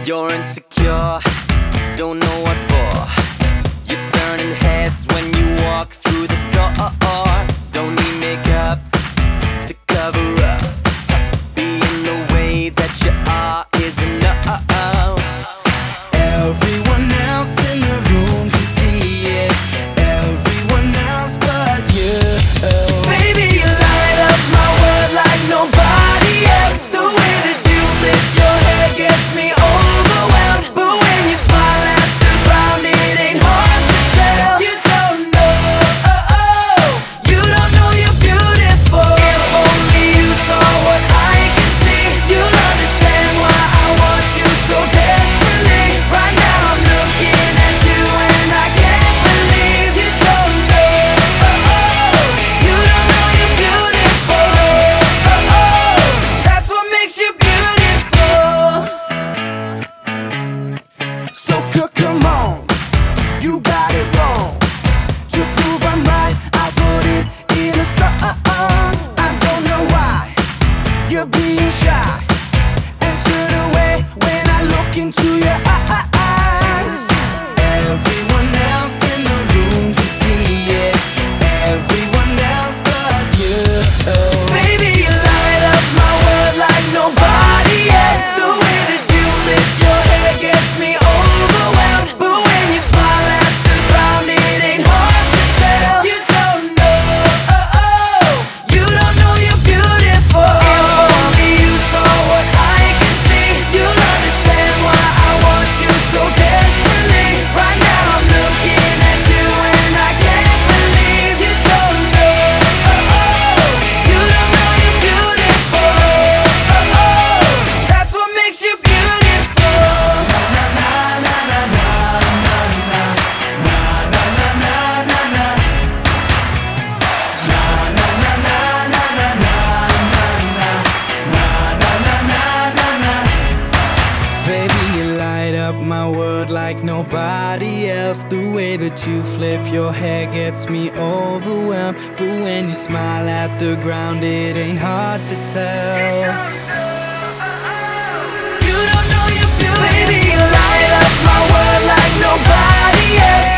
You're insecure, don't know what for. You're turning heads when you walk through the door. Don't need makeup to cover up. Being the way that you are is enough. Everyone else in the room can see it, everyone else but you. Baby, you light up my world like nobody else. The way that you flip your hair gets me overwhelmed. But when you smile at the ground, it ain't hard to tell. You don't know you're beautiful. If only you saw what I can see, you'll understand why I want you so desperately. Right now I'm looking at you and I can't believe you don't know. You don't know you're beautiful. That's what makes you beautiful. So come on, you got it wrong. To prove I'm right, I put it in a song. I don't know why you're being shy and turn away when I look into your eyes. Everyone else in the room can see it, everyone else but you. Baby, you light up my world like nobody else. The way that you flip your hair gets me overwhelmed. But when you smile at the ground, it ain't hard to tell. You don't know you're beautiful. If only you saw what I can see, you'll understand why I want you so desperately. Right now I'm looking at you and I can't believe you don't know. You don't know you're beautiful. That's what makes you beautiful. Baby, you light up my world like nobody else. The way that you flip your hair gets me overwhelmed. But when you smile at the ground, it ain't hard to tell. You don't know you're beautiful. Baby, you light up my world like nobody else.